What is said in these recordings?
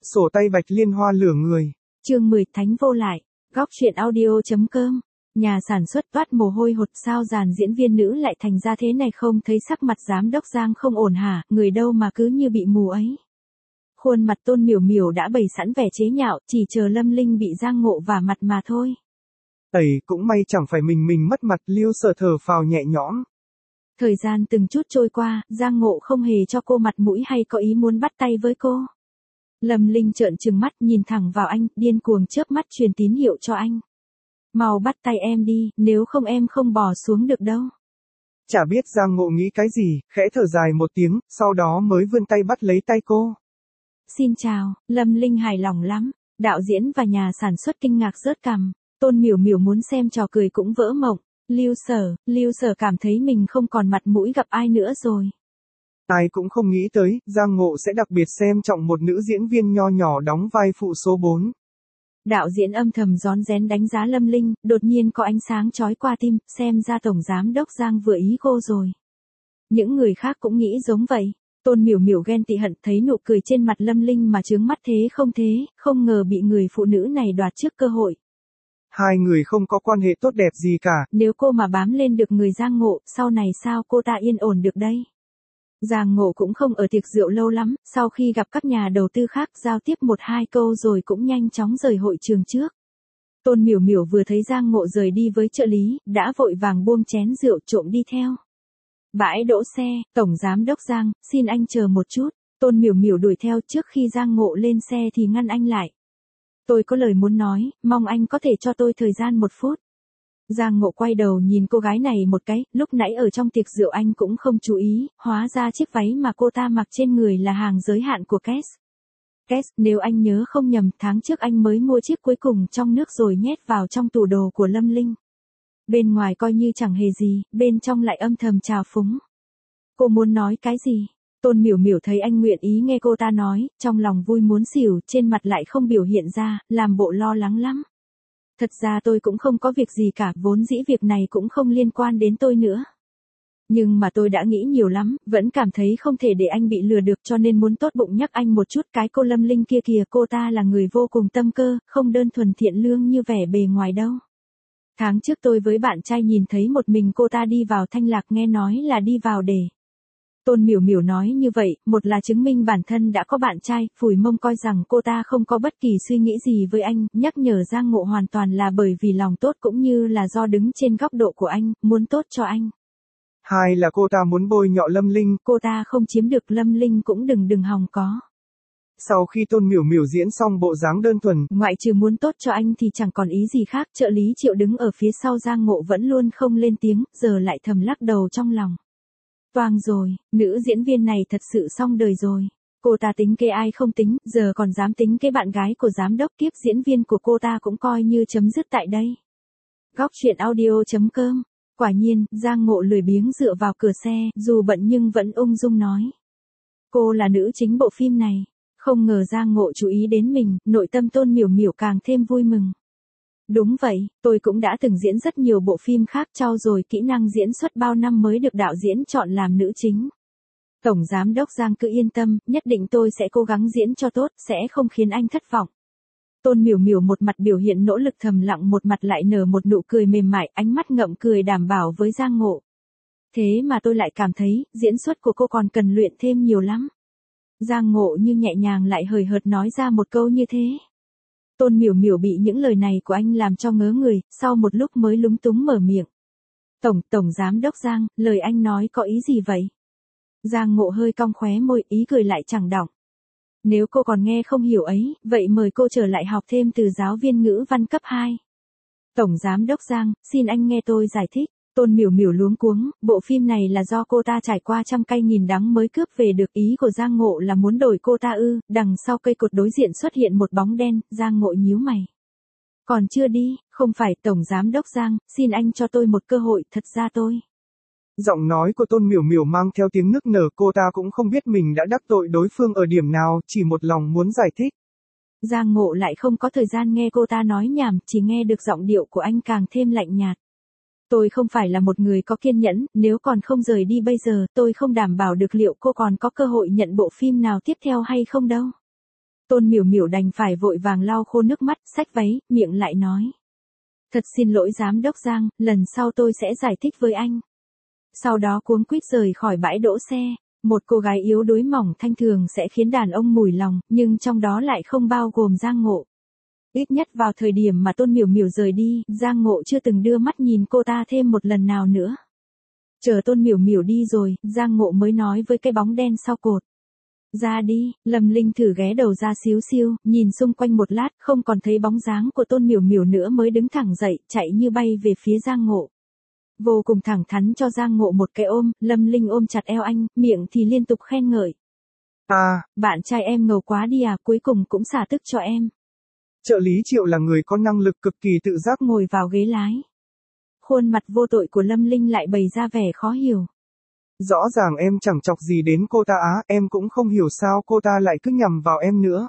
Sổ tay bạch liên hoa lửa người. Chương 10 Thánh vô lại. Góc truyện audio.com. Nhà sản xuất toát mồ hôi hột, sao dàn diễn viên nữ lại thành ra thế này, không thấy sắc mặt giám đốc Giang không ổn hả, người đâu mà cứ như bị mù ấy. Khuôn mặt Tôn Miểu Miểu đã bày sẵn vẻ chế nhạo, chỉ chờ Lâm Linh bị Giang Ngộ vả mặt mà thôi. Cũng may chẳng phải mình mất mặt, Lưu Sở thở phào nhẹ nhõm. Thời gian từng chút trôi qua, Giang Ngộ không hề cho cô mặt mũi hay có ý muốn bắt tay với cô. Lâm Linh trợn trừng mắt nhìn thẳng vào anh, điên cuồng chớp mắt truyền tín hiệu cho anh. Mau bắt tay em đi, nếu không em không bỏ xuống được đâu. Chả biết Giang Ngộ nghĩ cái gì, khẽ thở dài một tiếng, sau đó mới vươn tay bắt lấy tay cô. Xin chào, Lâm Linh hài lòng lắm. Đạo diễn và nhà sản xuất kinh ngạc rớt cằm. Tôn Miểu Miểu muốn xem trò cười cũng vỡ mộng. Lưu Sở cảm thấy mình không còn mặt mũi gặp ai nữa rồi. Ai cũng không nghĩ tới, Giang Ngộ sẽ đặc biệt xem trọng một nữ diễn viên nho nhỏ đóng vai phụ số 4. Đạo diễn âm thầm rón rén đánh giá Lâm Linh, đột nhiên có ánh sáng chói qua tim, xem ra tổng giám đốc Giang vừa ý cô rồi. Những người khác cũng nghĩ giống vậy. Tôn Miểu Miểu ghen tị hận thấy nụ cười trên mặt Lâm Linh mà trướng mắt thế, không ngờ bị người phụ nữ này đoạt trước cơ hội. Hai người không có quan hệ tốt đẹp gì cả. Nếu cô mà bám lên được người Giang Ngộ, sau này sao cô ta yên ổn được đây? Giang Ngộ cũng không ở tiệc rượu lâu lắm, sau khi gặp các nhà đầu tư khác giao tiếp 1-2 câu rồi cũng nhanh chóng rời hội trường trước. Tôn Miểu Miểu vừa thấy Giang Ngộ rời đi với trợ lý, đã vội vàng buông chén rượu trộm đi theo. Bãi đỗ xe, tổng giám đốc Giang, xin anh chờ một chút. Tôn Miểu Miểu đuổi theo, trước khi Giang Ngộ lên xe thì ngăn anh lại. Tôi có lời muốn nói, mong anh có thể cho tôi thời gian 1 phút. Giang Ngộ quay đầu nhìn cô gái này một cái, lúc nãy ở trong tiệc rượu anh cũng không chú ý, hóa ra chiếc váy mà cô ta mặc trên người là hàng giới hạn của Kess. Kess, nếu anh nhớ không nhầm, tháng trước anh mới mua chiếc cuối cùng trong nước rồi nhét vào trong tủ đồ của Lâm Linh. Bên ngoài coi như chẳng hề gì, bên trong lại âm thầm trào phúng. Cô muốn nói cái gì? Tôn Miểu Miểu thấy anh nguyện ý nghe cô ta nói, trong lòng vui muốn xỉu, trên mặt lại không biểu hiện ra, làm bộ lo lắng lắm. Thật ra tôi cũng không có việc gì cả, vốn dĩ việc này cũng không liên quan đến tôi nữa. Nhưng mà tôi đã nghĩ nhiều lắm, vẫn cảm thấy không thể để anh bị lừa được, cho nên muốn tốt bụng nhắc anh một chút. Cái cô Lâm Linh kia kìa, cô ta là người vô cùng tâm cơ, không đơn thuần thiện lương như vẻ bề ngoài đâu. Tháng trước tôi với bạn trai nhìn thấy một mình cô ta đi vào Thanh Lạc, nghe nói là đi vào để. Tôn Miểu Miểu nói như vậy, một là chứng minh bản thân đã có bạn trai, phủi mông coi rằng cô ta không có bất kỳ suy nghĩ gì với anh, nhắc nhở Giang Ngộ hoàn toàn là bởi vì lòng tốt cũng như là do đứng trên góc độ của anh, muốn tốt cho anh. Hai là cô ta muốn bôi nhọ Lâm Linh. Cô ta không chiếm được Lâm Linh cũng đừng hòng có. Sau khi Tôn Miểu Miểu diễn xong bộ dáng đơn thuần, ngoại trừ muốn tốt cho anh thì chẳng còn ý gì khác. Trợ lý Triệu đứng ở phía sau Giang Ngộ vẫn luôn không lên tiếng, giờ lại thầm lắc đầu trong lòng. Toang rồi, nữ diễn viên này thật sự xong đời rồi. Cô ta tính kế ai không tính, giờ còn dám tính kế bạn gái của giám đốc, kiếp diễn viên của cô ta cũng coi như chấm dứt tại đây. Góc truyện audio.com. Quả nhiên, Giang Ngộ lười biếng dựa vào cửa xe, dù bận nhưng vẫn ung dung nói. Cô là nữ chính bộ phim này. Không ngờ Giang Ngộ chú ý đến mình, nội tâm Tôn Miểu Miểu càng thêm vui mừng. Đúng vậy, tôi cũng đã từng diễn rất nhiều bộ phim khác, trau dồi kỹ năng diễn xuất bao năm mới được đạo diễn chọn làm nữ chính. Tổng giám đốc Giang cứ yên tâm, nhất định tôi sẽ cố gắng diễn cho tốt, sẽ không khiến anh thất vọng. Tôn Miểu Miểu một mặt biểu hiện nỗ lực thầm lặng, một mặt lại nở một nụ cười mềm mại, ánh mắt ngậm cười đảm bảo với Giang Ngộ. Thế mà tôi lại cảm thấy, diễn xuất của cô còn cần luyện thêm nhiều lắm. Giang Ngộ như nhẹ nhàng lại hời hợt nói ra một câu như thế. Tôn Miểu Miểu bị những lời này của anh làm cho ngớ người, sau một lúc mới lúng túng mở miệng. Tổng giám đốc Giang, lời anh nói có ý gì vậy? Giang Ngộ hơi cong khóe môi, ý cười lại chẳng đọng. Nếu cô còn nghe không hiểu ấy, vậy mời cô trở lại học thêm từ giáo viên ngữ văn cấp 2. Tổng giám đốc Giang, xin anh nghe tôi giải thích. Tôn Miểu Miểu luống cuống, bộ phim này là do cô ta trải qua trăm cay nghìn đắng mới cướp về được, ý của Giang Ngộ là muốn đổi cô ta ư? Đằng sau cây cột đối diện xuất hiện một bóng đen, Giang Ngộ nhíu mày. Còn chưa đi, không phải tổng giám đốc Giang, xin anh cho tôi một cơ hội, thật ra tôi. Giọng nói của Tôn Miểu Miểu mang theo tiếng nức nở, cô ta cũng không biết mình đã đắc tội đối phương ở điểm nào, chỉ một lòng muốn giải thích. Giang Ngộ lại không có thời gian nghe cô ta nói nhảm, chỉ nghe được giọng điệu của anh càng thêm lạnh nhạt. Tôi không phải là một người có kiên nhẫn, nếu còn không rời đi bây giờ, tôi không đảm bảo được liệu cô còn có cơ hội nhận bộ phim nào tiếp theo hay không đâu. Tôn Miểu Miểu đành phải vội vàng lau khô nước mắt, xách váy, miệng lại nói. Thật xin lỗi giám đốc Giang, lần sau tôi sẽ giải thích với anh. Sau đó cuống quýt rời khỏi bãi đỗ xe. Một cô gái yếu đuối mỏng thanh thường sẽ khiến đàn ông mùi lòng, nhưng trong đó lại không bao gồm Giang Ngộ. Ít nhất vào thời điểm mà Tôn Miểu Miểu rời đi, Giang Ngộ chưa từng đưa mắt nhìn cô ta thêm một lần nào nữa. Chờ Tôn Miểu Miểu đi rồi, Giang Ngộ mới nói với cái bóng đen sau cột. Ra đi, Lâm Linh thử ghé đầu ra xíu xiu, nhìn xung quanh một lát, không còn thấy bóng dáng của Tôn Miểu Miểu nữa mới đứng thẳng dậy, chạy như bay về phía Giang Ngộ. Vô cùng thẳng thắn cho Giang Ngộ một cái ôm, Lâm Linh ôm chặt eo anh, miệng thì liên tục khen ngợi. Bạn trai em ngầu quá đi à, cuối cùng cũng xả tức cho em. Trợ lý Triệu là người có năng lực cực kỳ tự giác ngồi vào ghế lái. Khuôn mặt vô tội của Lâm Linh lại bày ra vẻ khó hiểu. Rõ ràng em chẳng chọc gì đến cô ta á, em cũng không hiểu sao cô ta lại cứ nhằm vào em nữa.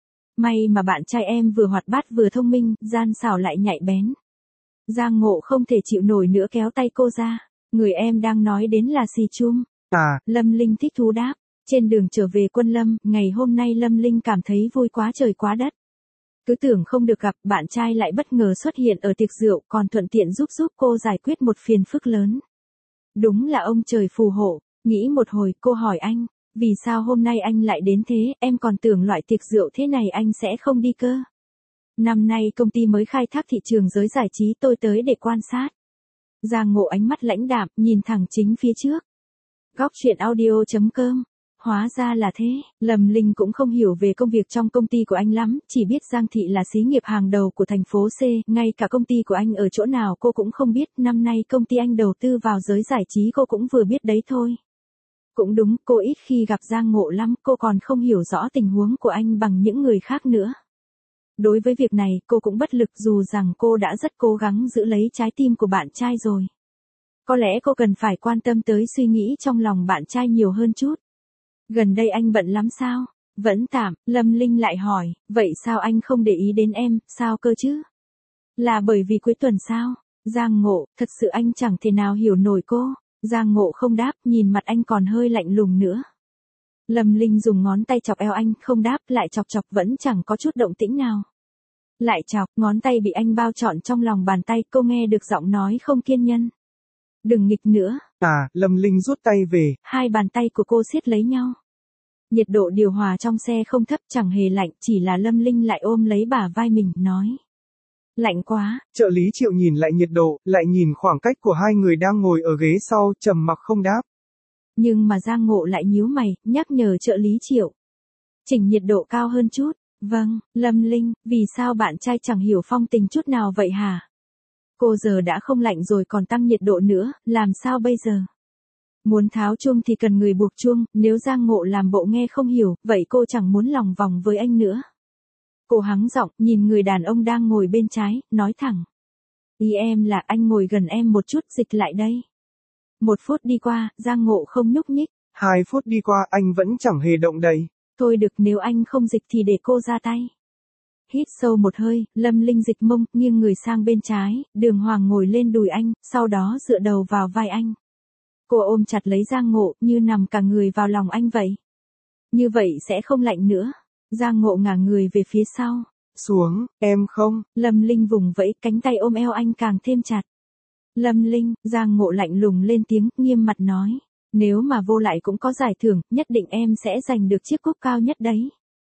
May mà bạn trai em vừa hoạt bát vừa thông minh, gian xảo lại nhạy bén. Giang Ngộ không thể chịu nổi nữa kéo tay cô ra. Người em đang nói đến là Xì Chum. Lâm Linh thích thú đáp. Trên đường trở về Quân Lâm, ngày hôm nay Lâm Linh cảm thấy vui quá trời quá đất. Cứ tưởng không được gặp, bạn trai lại bất ngờ xuất hiện ở tiệc rượu, còn thuận tiện giúp cô giải quyết một phiền phức lớn. Đúng là ông trời phù hộ. Nghĩ một hồi, cô hỏi anh, vì sao hôm nay anh lại đến thế, em còn tưởng loại tiệc rượu thế này anh sẽ không đi cơ. Năm nay công ty mới khai thác thị trường giới giải trí, tôi tới để quan sát. Giang Ngộ ánh mắt lãnh đạm, nhìn thẳng chính phía trước. Góc truyện audio.com. Hóa ra là thế, Lâm Linh cũng không hiểu về công việc trong công ty của anh lắm, chỉ biết Giang Thị là xí nghiệp hàng đầu của thành phố C, ngay cả công ty của anh ở chỗ nào cô cũng không biết, năm nay công ty anh đầu tư vào giới giải trí cô cũng vừa biết đấy thôi. Cũng đúng, cô ít khi gặp Giang Ngộ lắm, cô còn không hiểu rõ tình huống của anh bằng những người khác nữa. Đối với việc này, cô cũng bất lực dù rằng cô đã rất cố gắng giữ lấy trái tim của bạn trai rồi. Có lẽ cô cần phải quan tâm tới suy nghĩ trong lòng bạn trai nhiều hơn chút. Gần đây anh bận lắm sao? Vẫn tạm, Lâm Linh lại hỏi, vậy sao anh không để ý đến em, sao cơ chứ? Là bởi vì cuối tuần sao? Giang Ngộ, thật sự anh chẳng thể nào hiểu nổi cô. Giang Ngộ không đáp, nhìn mặt anh còn hơi lạnh lùng nữa. Lâm Linh dùng ngón tay chọc eo anh, không đáp, lại chọc chọc vẫn chẳng có chút động tĩnh nào. Lại chọc, ngón tay bị anh bao trọn trong lòng bàn tay, cô nghe được giọng nói không kiên nhẫn. Đừng nghịch nữa. Lâm Linh rút tay về. Hai bàn tay của cô siết lấy nhau. Nhiệt độ điều hòa trong xe không thấp, chẳng hề lạnh, chỉ là Lâm Linh lại ôm lấy bả vai mình, nói. Lạnh quá. Trợ lý Triệu nhìn lại nhiệt độ, lại nhìn khoảng cách của hai người đang ngồi ở ghế sau, trầm mặc không đáp. Nhưng mà Giang Ngộ lại nhíu mày, nhắc nhở trợ lý Triệu. Chỉnh nhiệt độ cao hơn chút. Vâng, Lâm Linh, vì sao bạn trai chẳng hiểu phong tình chút nào vậy hả? Cô giờ đã không lạnh rồi còn tăng nhiệt độ nữa, làm sao bây giờ? Muốn tháo chuông thì cần người buộc chuông, nếu Giang Ngộ làm bộ nghe không hiểu, vậy cô chẳng muốn lòng vòng với anh nữa. Cô hắng giọng, nhìn người đàn ông đang ngồi bên trái, nói thẳng. Ý em là anh ngồi gần em một chút, dịch lại đây. 1 phút đi qua, Giang Ngộ không nhúc nhích. 2 phút đi qua, anh vẫn chẳng hề động đậy. Thôi được, nếu anh không dịch thì để cô ra tay. Hít sâu một hơi, Lâm Linh dịch mông, nghiêng người sang bên trái, Đường Hoàng ngồi lên đùi anh, sau đó dựa đầu vào vai anh. Cô ôm chặt lấy Giang Ngộ, như nằm cả người vào lòng anh vậy. Như vậy sẽ không lạnh nữa. Giang Ngộ ngả người về phía sau. Xuống, em không. Lâm Linh vùng vẫy, cánh tay ôm eo anh càng thêm chặt. Lâm Linh, Giang Ngộ lạnh lùng lên tiếng, nghiêm mặt nói. Nếu mà vô lại cũng có giải thưởng, nhất định em sẽ giành được chiếc cúp cao nhất đấy.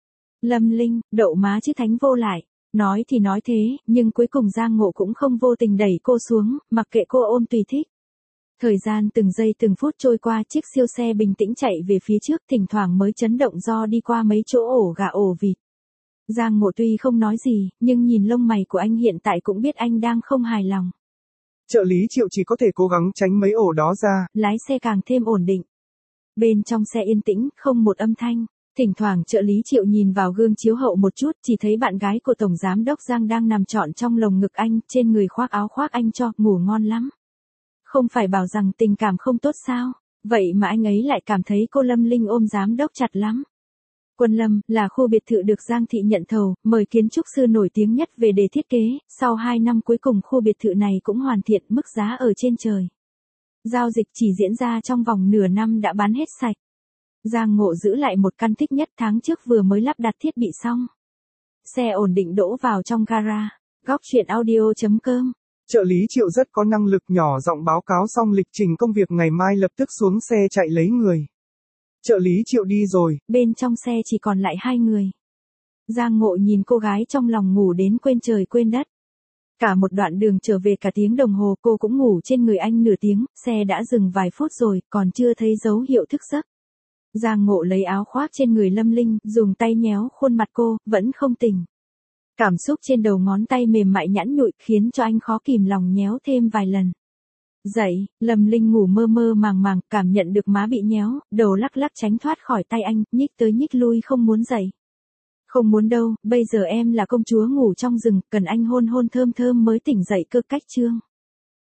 Lâm Linh, đậu má chứ thánh vô lại. Nói thì nói thế, nhưng cuối cùng Giang Ngộ cũng không vô tình đẩy cô xuống, mặc kệ cô ôm tùy thích. Thời gian từng giây từng phút trôi qua, chiếc siêu xe bình tĩnh chạy về phía trước, thỉnh thoảng mới chấn động do đi qua mấy chỗ ổ gà ổ vịt. Giang Ngộ tuy không nói gì, nhưng nhìn lông mày của anh hiện tại cũng biết anh đang không hài lòng. Trợ lý Triệu chỉ có thể cố gắng tránh mấy ổ đó ra. Lái xe càng thêm ổn định. Bên trong xe yên tĩnh, không một âm thanh. Thỉnh thoảng trợ lý Triệu nhìn vào gương chiếu hậu một chút, chỉ thấy bạn gái của Tổng Giám đốc Giang đang nằm trọn trong lồng ngực anh, trên người khoác áo khoác anh cho, ngủ ngon lắm. Không phải bảo rằng tình cảm không tốt sao, vậy mà anh ấy lại cảm thấy cô Lâm Linh ôm giám đốc chặt lắm. Quân Lâm là khu biệt thự được Giang Thị nhận thầu, mời kiến trúc sư nổi tiếng nhất về đề thiết kế, sau 2 năm cuối cùng khu biệt thự này cũng hoàn thiện, mức giá ở trên trời. Giao dịch chỉ diễn ra trong vòng nửa năm đã bán hết sạch. Giang Ngộ giữ lại một căn thích nhất, tháng trước vừa mới lắp đặt thiết bị xong. Xe ổn định đỗ vào trong gara. Góc truyện audio.com. Trợ lý Triệu rất có năng lực, nhỏ giọng báo cáo xong lịch trình công việc ngày mai lập tức xuống xe chạy lấy người. Trợ lý Triệu đi rồi. Bên trong xe chỉ còn lại 2 người. Giang Ngộ nhìn cô gái trong lòng ngủ đến quên trời quên đất. Cả một đoạn đường trở về cả tiếng đồng hồ cô cũng ngủ trên người anh nửa tiếng, xe đã dừng vài phút rồi, còn chưa thấy dấu hiệu thức giấc. Giang Ngộ lấy áo khoác trên người Lâm Linh, dùng tay nhéo khuôn mặt cô, vẫn không tỉnh. Cảm xúc trên đầu ngón tay mềm mại nhẵn nhụi khiến cho anh khó kìm lòng nhéo thêm vài lần. Dậy, Lâm Linh ngủ mơ mơ màng màng, cảm nhận được má bị nhéo, đầu lắc lắc tránh thoát khỏi tay anh, nhích tới nhích lui không muốn dậy. Không muốn đâu, bây giờ em là công chúa ngủ trong rừng, cần anh hôn hôn thơm thơm mới tỉnh dậy cơ, cách chương.